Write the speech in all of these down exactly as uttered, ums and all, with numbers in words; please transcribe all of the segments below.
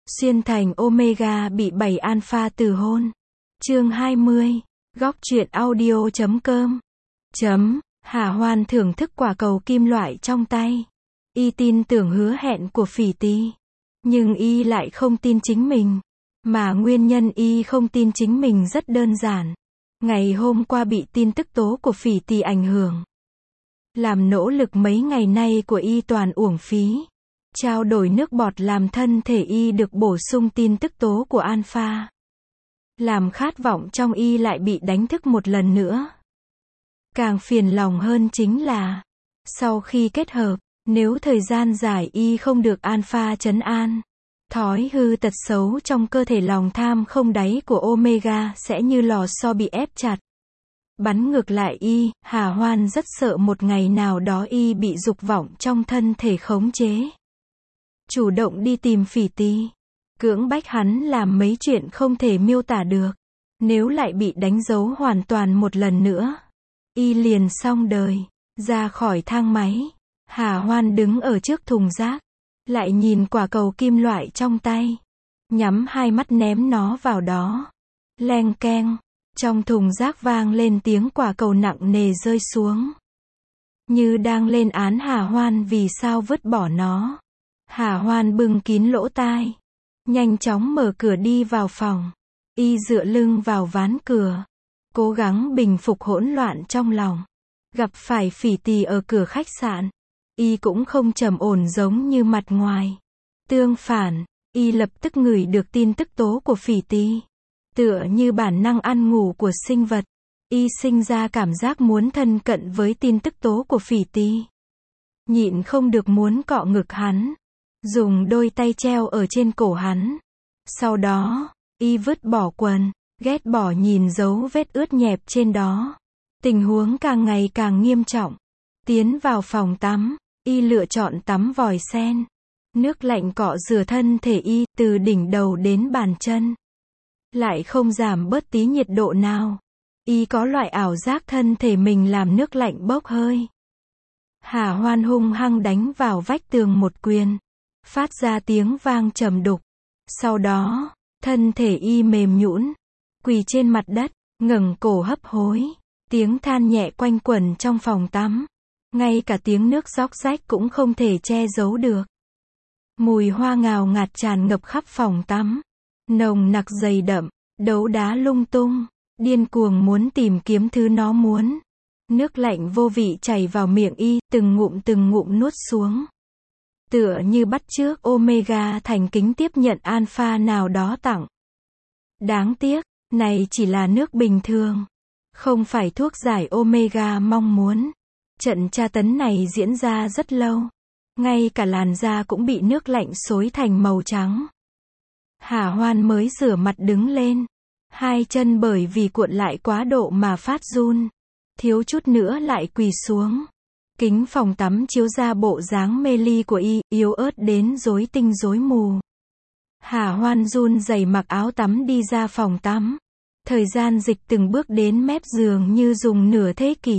Xuyên thành Omega bị bảy alpha từ hôn. Chương hai mươi. Góc truyện audio chấm com. Chấm. Hà Hoan thưởng thức quả cầu kim loại trong tay. Y tin tưởng hứa hẹn của Phỉ Tý. Nhưng Y lại không tin chính mình. Mà nguyên nhân Y không tin chính mình rất đơn giản. Ngày hôm qua bị tin tức tố của Phỉ Tý ảnh hưởng. Làm nỗ lực mấy ngày nay của Y toàn uổng phí. Trao đổi nước bọt làm thân thể Y được bổ sung tin tức tố của alpha. Làm khát vọng trong Y lại bị đánh thức một lần nữa. Càng phiền lòng hơn chính là, sau khi kết hợp, nếu thời gian dài Y không được alpha trấn an, thói hư tật xấu trong cơ thể lòng tham không đáy của Omega sẽ như lò xo bị ép chặt. Bắn ngược lại Y, Hà Hoan rất sợ một ngày nào đó Y bị dục vọng trong thân thể khống chế. Chủ động đi tìm Phỉ Tý, cưỡng bách hắn làm mấy chuyện không thể miêu tả được. Nếu lại bị đánh dấu hoàn toàn một lần nữa, Y liền xong đời. Ra khỏi thang máy, Hà Hoan đứng ở trước thùng rác, lại nhìn quả cầu kim loại trong tay, nhắm hai mắt ném nó vào đó. Leng keng, trong thùng rác vang lên tiếng quả cầu nặng nề rơi xuống. Như đang lên án Hà Hoan vì sao vứt bỏ nó. Hà Hoan bưng kín lỗ tai, nhanh chóng mở cửa đi vào phòng. Y dựa lưng vào ván cửa, cố gắng bình phục hỗn loạn trong lòng. Gặp phải Phỉ Tý ở cửa khách sạn, Y cũng không trầm ổn giống như mặt ngoài. Tương phản, Y lập tức ngửi được tin tức tố của Phỉ Tý. Tựa như bản năng ăn ngủ của sinh vật, Y sinh ra cảm giác muốn thân cận với tin tức tố của Phỉ Tý. Nhịn không được muốn cọ ngực hắn, dùng đôi tay treo ở trên cổ hắn. Sau đó, Y vứt bỏ quần, ghét bỏ nhìn dấu vết ướt nhẹp trên đó. Tình huống càng ngày càng nghiêm trọng. Tiến vào phòng tắm, Y lựa chọn tắm vòi sen. Nước lạnh cọ rửa thân thể Y, từ đỉnh đầu đến bàn chân. Lại không giảm bớt tí nhiệt độ nào. Y có loại ảo giác thân thể mình làm nước lạnh bốc hơi. Hà Hoan hung hăng đánh vào vách tường một quyền, phát ra tiếng vang trầm đục. Sau đó, thân thể Y mềm nhũn, quỳ trên mặt đất, ngẩng cổ hấp hối. Tiếng than nhẹ quanh quẩn trong phòng tắm. Ngay cả tiếng nước róc rách cũng không thể che giấu được. Mùi hoa ngào ngạt tràn ngập khắp phòng tắm. Nồng nặc dày đậm, đấu đá lung tung, điên cuồng muốn tìm kiếm thứ nó muốn. Nước lạnh vô vị chảy vào miệng Y, từng ngụm từng ngụm nuốt xuống. Tựa như bắt chước Omega thành kính tiếp nhận alpha nào đó tặng. Đáng tiếc, này chỉ là nước bình thường. Không phải thuốc giải Omega mong muốn. Trận tra tấn này diễn ra rất lâu. Ngay cả làn da cũng bị nước lạnh xối thành màu trắng. Hà Hoan mới rửa mặt đứng lên. Hai chân bởi vì cuộn lại quá độ mà phát run. Thiếu chút nữa lại quỳ xuống. Kính phòng tắm chiếu ra bộ dáng mê ly của Y, yếu ớt đến rối tinh rối mù. Hà Hoan run rẩy mặc áo tắm đi ra phòng tắm. Thời gian dịch từng bước đến mép giường như dùng nửa thế kỷ.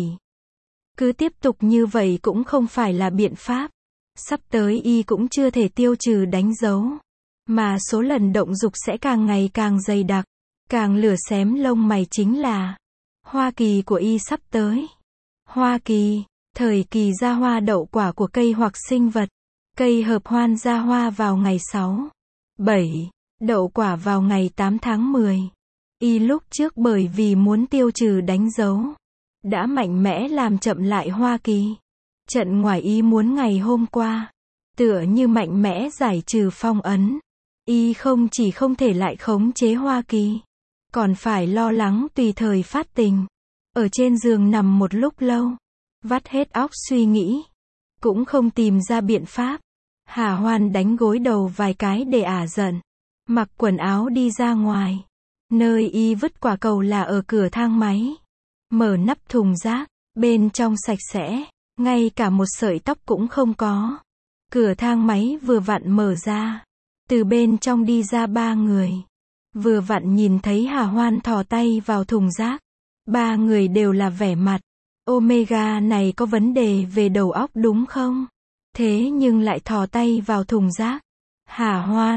Cứ tiếp tục như vậy cũng không phải là biện pháp. Sắp tới Y cũng chưa thể tiêu trừ đánh dấu. Mà số lần động dục sẽ càng ngày càng dày đặc. Càng lửa xém lông mày chính là Hoa kỳ của Y sắp tới. Hoa kỳ, thời kỳ ra hoa đậu quả của cây hoặc sinh vật. Cây hợp hoan ra hoa vào ngày sáu, bảy, đậu quả vào ngày tám tháng mười. Y lúc trước bởi vì muốn tiêu trừ đánh dấu, đã mạnh mẽ làm chậm lại hoa kỳ. Trận ngoài ý muốn ngày hôm qua, tựa như mạnh mẽ giải trừ phong ấn. Y không chỉ không thể lại khống chế hoa kỳ, còn phải lo lắng tùy thời phát tình. Ở trên giường nằm một lúc lâu, vắt hết óc suy nghĩ, cũng không tìm ra biện pháp. Hà Hoan đánh gối đầu vài cái để ả giận, mặc quần áo đi ra ngoài. Nơi Y vứt quả cầu là ở cửa thang máy. Mở nắp thùng rác, bên trong sạch sẽ, ngay cả một sợi tóc cũng không có. Cửa thang máy vừa vặn mở ra. Từ bên trong đi ra ba người. Vừa vặn nhìn thấy Hà Hoan thò tay vào thùng rác. Ba người đều là vẻ mặt. Omega này có vấn đề về đầu óc đúng không? Thế nhưng lại thò tay vào thùng rác. Hà Hoan,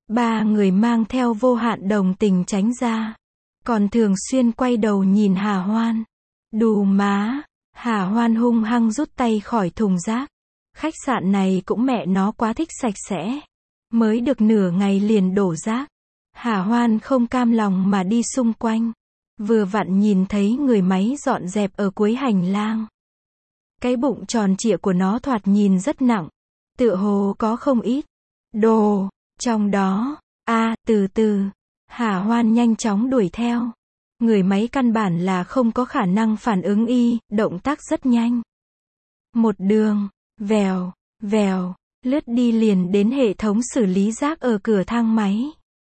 Ba người mang theo vô hạn đồng tình tránh ra. Còn thường xuyên quay đầu nhìn Hà Hoan. Đù má. Hà Hoan hung hăng rút tay khỏi thùng rác. Khách sạn này cũng mẹ nó quá thích sạch sẽ. Mới được nửa ngày liền đổ rác. Hà Hoan không cam lòng mà đi xung quanh. Vừa vặn nhìn thấy người máy dọn dẹp ở cuối hành lang. Cái bụng tròn trịa của nó thoạt nhìn rất nặng. Tựa hồ có không ít đồ trong đó. A, từ từ. Hà Hoan nhanh chóng đuổi theo. Người máy căn bản là không có khả năng phản ứng y, động tác rất nhanh. Một đường, vèo, vèo, lướt đi liền đến hệ thống xử lý rác ở cửa thang máy.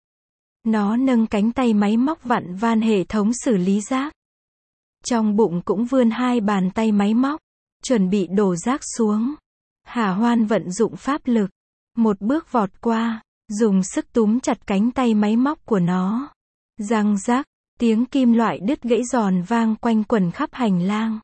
Nó nâng cánh tay máy móc vặn van hệ thống xử lý rác. Trong bụng cũng vươn hai bàn tay máy móc, chuẩn bị đổ rác xuống. Hà Hoan vận dụng pháp lực, một bước vọt qua, dùng sức túm chặt cánh tay máy móc của nó. Răng rác, tiếng kim loại đứt gãy giòn vang quanh quẩn khắp hành lang.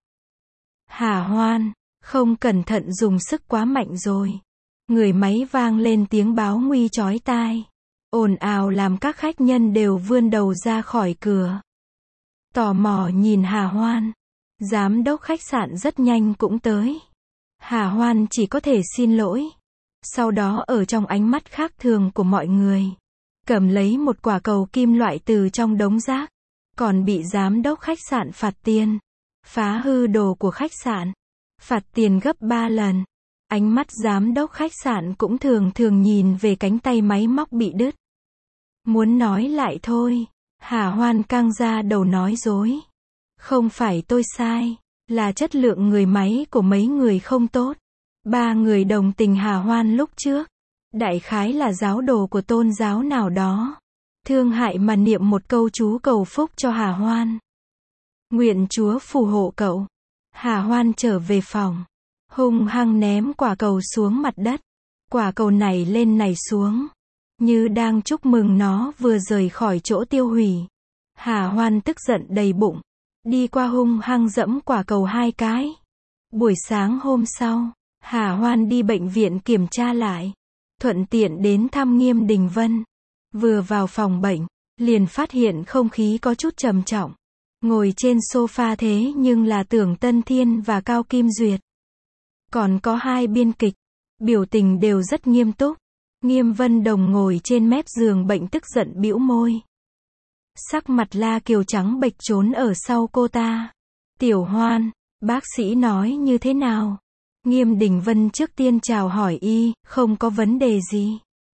Hà Hoan, không cẩn thận dùng sức quá mạnh rồi. Người máy vang lên tiếng báo nguy chói tai. Ồn ào làm các khách nhân đều vươn đầu ra khỏi cửa. Tò mò nhìn Hà Hoan. Giám đốc khách sạn rất nhanh cũng tới. Hà Hoan chỉ có thể xin lỗi. Sau đó ở trong ánh mắt khác thường của mọi người, cầm lấy một quả cầu kim loại từ trong đống rác. Còn bị giám đốc khách sạn phạt tiền. Phá hư đồ của khách sạn. Phạt tiền gấp ba lần. Ánh mắt giám đốc khách sạn cũng thường thường nhìn về cánh tay máy móc bị đứt. Muốn nói lại thôi. Hà Hoan căng ra đầu nói dối. Không phải tôi sai, là chất lượng người máy của mấy người không tốt. Ba người đồng tình Hà Hoan lúc trước. Đại khái là giáo đồ của tôn giáo nào đó. Thương hại mà niệm một câu chú cầu phúc cho Hà Hoan. Nguyện Chúa phù hộ cậu. Hà Hoan trở về phòng. Hung hăng ném quả cầu xuống mặt đất. Quả cầu này lên này xuống. Như đang chúc mừng nó vừa rời khỏi chỗ tiêu hủy. Hà Hoan tức giận đầy bụng. Đi qua hung hăng dẫm quả cầu hai cái. Buổi sáng hôm sau, Hà Hoan đi bệnh viện kiểm tra lại. Thuận tiện đến thăm Nghiêm Đình Vân. Vừa vào phòng bệnh, liền phát hiện không khí có chút trầm trọng. Ngồi trên sofa thế nhưng là Tưởng Tân Thiên và Cao Kim Duyệt. Còn có hai biên kịch, biểu tình đều rất nghiêm túc. Nghiêm Vân Đồng ngồi trên mép giường bệnh tức giận bĩu môi. Sắc mặt La Kiều trắng bệch trốn ở sau cô ta. Tiểu Hoan, bác sĩ nói như thế nào? Nghiêm Đình Vân trước tiên chào hỏi y, không có vấn đề gì.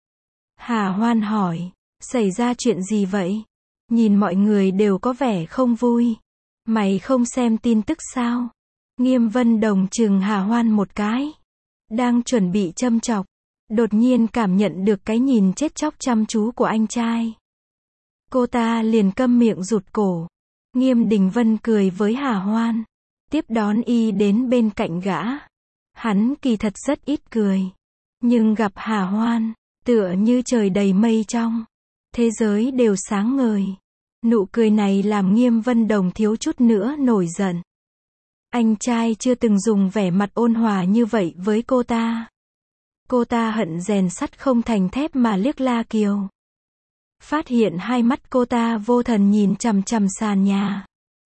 Hà Hoan hỏi, xảy ra chuyện gì vậy? Nhìn mọi người đều có vẻ không vui. Mày không xem tin tức sao? Nghiêm Vân Đồng chừng Hà Hoan một cái. Đang chuẩn bị châm chọc. Đột nhiên cảm nhận được cái nhìn chết chóc chăm chú của anh trai. Cô ta liền câm miệng rụt cổ. Nghiêm Đình Vân cười với Hà Hoan. Tiếp đón y đến bên cạnh gã. Hắn kỳ thật rất ít cười. Nhưng gặp Hà Hoan, tựa như trời đầy mây trong. Thế giới đều sáng ngời. Nụ cười này làm Nghiêm Vân Đồng thiếu chút nữa nổi giận. Anh trai chưa từng dùng vẻ mặt ôn hòa như vậy với cô ta. Cô ta hận rèn sắt không thành thép mà liếc La Kiều. Phát hiện hai mắt cô ta vô thần nhìn chằm chằm sàn nhà.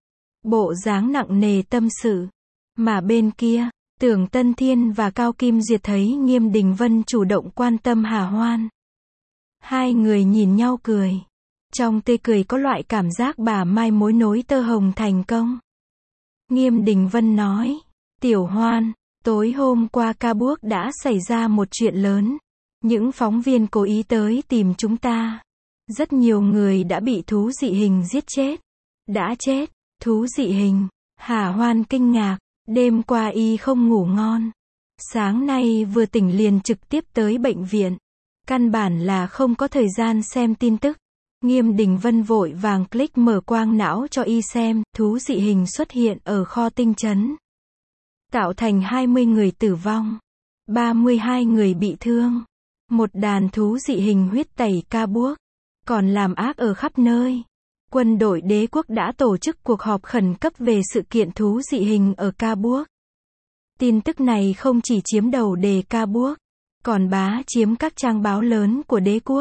Bộ dáng nặng nề tâm sự. Mà bên kia, Tưởng Tân Thiên và Cao Kim Duyệt thấy Nghiêm Đình Vân chủ động quan tâm Hà Hoan. Hai người nhìn nhau cười. Trong tê cười có loại cảm giác bà mai mối nối tơ hồng thành công. Nghiêm Đình Vân nói, Tiểu Hoan, tối hôm qua Ca Buốc đã xảy ra một chuyện lớn. Những phóng viên cố ý tới tìm chúng ta. Rất nhiều người đã bị thú dị hình giết chết. Đã chết, thú dị hình. Hà Hoan kinh ngạc, đêm qua y không ngủ ngon. Sáng nay vừa tỉnh liền trực tiếp tới bệnh viện. Căn bản là không có thời gian xem tin tức. Nghiêm Đình Vân vội vàng click mở quang não cho y xem, thú dị hình xuất hiện ở kho tinh trấn. Tạo thành hai mươi người tử vong. ba mươi hai người bị thương. Một đàn thú dị hình huyết tẩy Ca Buốc. Còn làm ác ở khắp nơi. Quân đội đế quốc đã tổ chức cuộc họp khẩn cấp về sự kiện thú dị hình ở Ca Buốc. Tin tức này không chỉ chiếm đầu đề Ca Buốc, còn bá chiếm các trang báo lớn của đế quốc.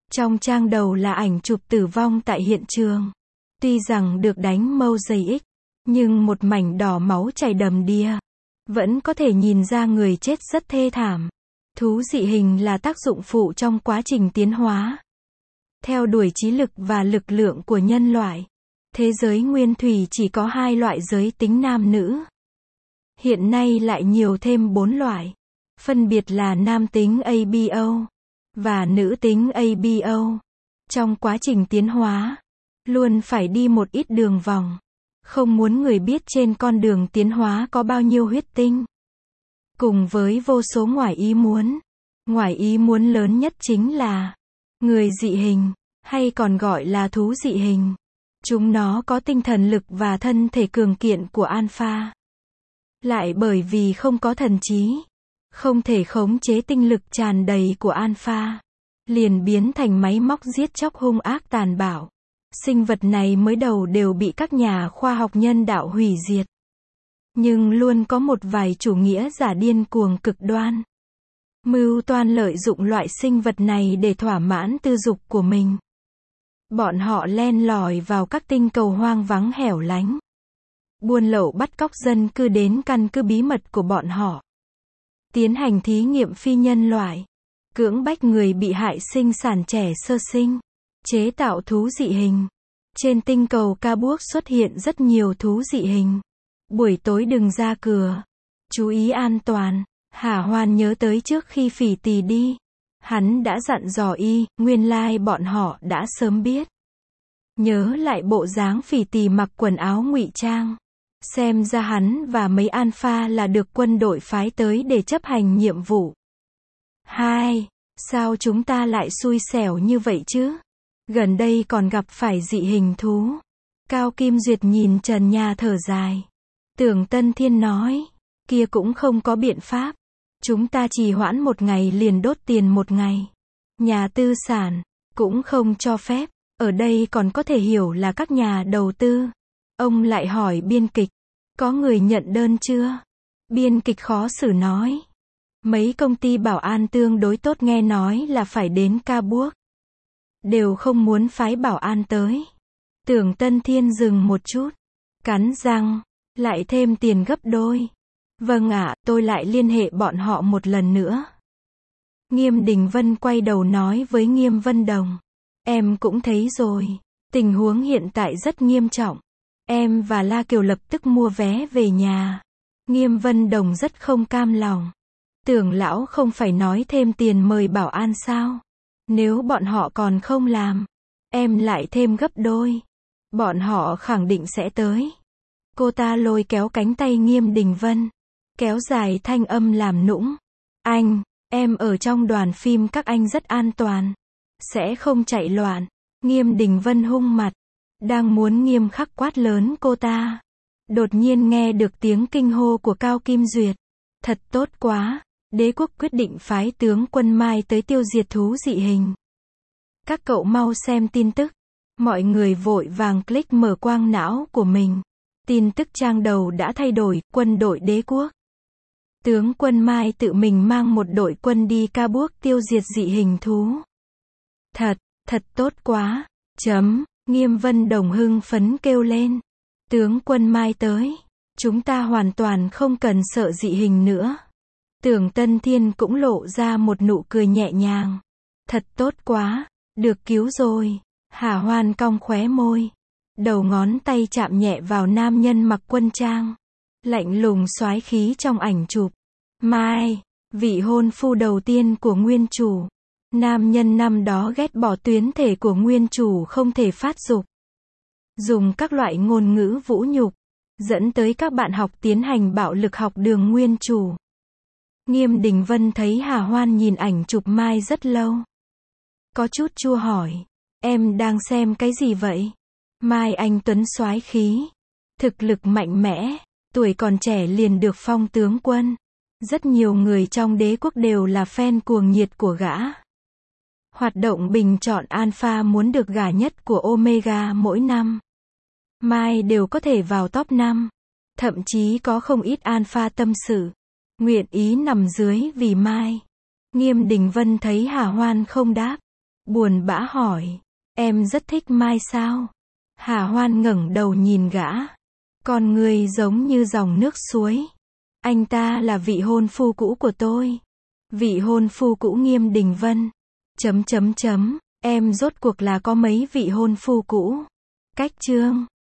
Trong trang đầu là ảnh chụp tử vong tại hiện trường. Tuy rằng được đánh mosaic, nhưng một mảnh đỏ máu chảy đầm đìa. Vẫn có thể nhìn ra người chết rất thê thảm. Thú dị hình là tác dụng phụ trong quá trình tiến hóa. Theo đuổi trí lực và lực lượng của nhân loại. Thế giới nguyên thủy chỉ có hai loại giới tính nam nữ. Hiện nay lại nhiều thêm bốn loại. Phân biệt là nam tính a bê o và nữ tính a bê o. Trong quá trình tiến hóa, luôn phải đi một ít đường vòng. Không muốn người biết trên con đường tiến hóa có bao nhiêu huyết tinh. Cùng với vô số ngoài ý muốn. Ngoài ý muốn lớn nhất chính là người dị hình, hay còn gọi là thú dị hình. Chúng nó có tinh thần lực và thân thể cường kiện của alpha. Lại bởi vì không có thần trí, không thể khống chế tinh lực tràn đầy của alpha, liền biến thành máy móc giết chóc hung ác tàn bạo. Sinh vật này mới đầu đều bị các nhà khoa học nhân đạo hủy diệt. Nhưng luôn có một vài chủ nghĩa giả điên cuồng cực đoan. Mưu toan lợi dụng loại sinh vật này để thỏa mãn tư dục của mình. Bọn họ len lỏi vào các tinh cầu hoang vắng hẻo lánh. Buôn lậu bắt cóc dân cư đến căn cứ bí mật của bọn họ. Tiến hành thí nghiệm phi nhân loại. Cưỡng bách người bị hại sinh sản trẻ sơ sinh. Chế tạo thú dị hình. Trên tinh cầu Kabuok xuất hiện rất nhiều thú dị hình. Buổi tối đừng ra cửa. Chú ý an toàn. Hà Hoan nhớ tới trước khi Phỉ Tỳ đi. Hắn đã dặn dò y, nguyên lai bọn họ đã sớm biết. Nhớ lại bộ dáng Phỉ Tỳ mặc quần áo ngụy trang. Xem ra hắn và mấy alpha là được quân đội phái tới để chấp hành nhiệm vụ. Hai, sao chúng ta lại xui xẻo như vậy chứ? Gần đây còn gặp phải dị hình thú. Cao Kim Duyệt nhìn trần nhà thở dài. Tưởng Tân Thiên nói, kia cũng không có biện pháp. Chúng ta trì hoãn một ngày liền đốt tiền một ngày. Nhà tư sản, cũng không cho phép. Ở đây còn có thể hiểu là các nhà đầu tư. Ông lại hỏi biên kịch, có người nhận đơn chưa? Biên kịch khó xử nói. Mấy công ty bảo an tương đối tốt nghe nói là phải đến Kabuok. Đều không muốn phái bảo an tới. Tưởng Tân Thiên dừng một chút. Cắn răng, lại thêm tiền gấp đôi. Vâng ạ, tôi lại liên hệ bọn họ một lần nữa. Nghiêm Đình Vân quay đầu nói với Nghiêm Vân Đồng. Em cũng thấy rồi. Tình huống hiện tại rất nghiêm trọng. Em và La Kiều lập tức mua vé về nhà. Nghiêm Vân Đồng rất không cam lòng. Tưởng lão không phải nói thêm tiền mời bảo an sao? Nếu bọn họ còn không làm, em lại thêm gấp đôi. Bọn họ khẳng định sẽ tới. Cô ta lôi kéo cánh tay Nghiêm Đình Vân. Kéo dài thanh âm làm nũng. Anh, em ở trong đoàn phim các anh rất an toàn. Sẽ không chạy loạn. Nghiêm Đình Vân hung mặt. Đang muốn nghiêm khắc quát lớn cô ta. Đột nhiên nghe được tiếng kinh hô của Cao Kim Duyệt. Thật tốt quá. Đế quốc quyết định phái tướng quân Mai tới tiêu diệt thú dị hình. Các cậu mau xem tin tức. Mọi người vội vàng click mở quang não của mình. Tin tức trang đầu đã thay đổi, quân đội đế quốc. Tướng quân Mai tự mình mang một đội quân đi Kabuok tiêu diệt dị hình thú. Thật, thật tốt quá. Chấm, Nghiêm Vân Đồng hưng phấn kêu lên. Tướng quân Mai tới. Chúng ta hoàn toàn không cần sợ dị hình nữa. Tưởng Tân Thiên cũng lộ ra một nụ cười nhẹ nhàng. Thật tốt quá. Được cứu rồi. Hà Hoan cong khóe môi. Đầu ngón tay chạm nhẹ vào nam nhân mặc quân trang. Lạnh lùng soái khí trong ảnh chụp. Mai, vị hôn phu đầu tiên của nguyên chủ. Nam nhân năm đó ghét bỏ tuyến thể của nguyên chủ không thể phát dục. Dùng các loại ngôn ngữ vũ nhục. Dẫn tới các bạn học tiến hành bạo lực học đường nguyên chủ. Nghiêm Đình Vân thấy Hà Hoan nhìn ảnh chụp Mai rất lâu. Có chút chua hỏi. Em đang xem cái gì vậy? Mai anh tuấn soái khí. Thực lực mạnh mẽ. Tuổi còn trẻ liền được phong tướng quân. Rất nhiều người trong đế quốc đều là fan cuồng nhiệt của gã. Hoạt động bình chọn alpha muốn được gả nhất của Omega mỗi năm. Mai đều có thể vào top năm. Thậm chí có không ít alpha tâm sự. Nguyện ý nằm dưới vì Mai. Nghiêm Đình Vân thấy Hà Hoan không đáp. Buồn bã hỏi. Em rất thích Mai sao? Hà Hoan ngẩng đầu nhìn gã. Con người giống như dòng nước suối. Anh ta là vị hôn phu cũ của tôi. Vị hôn phu cũ Nghiêm Đình Vân. Chấm chấm chấm. Em rốt cuộc là có mấy vị hôn phu cũ? Cách chương.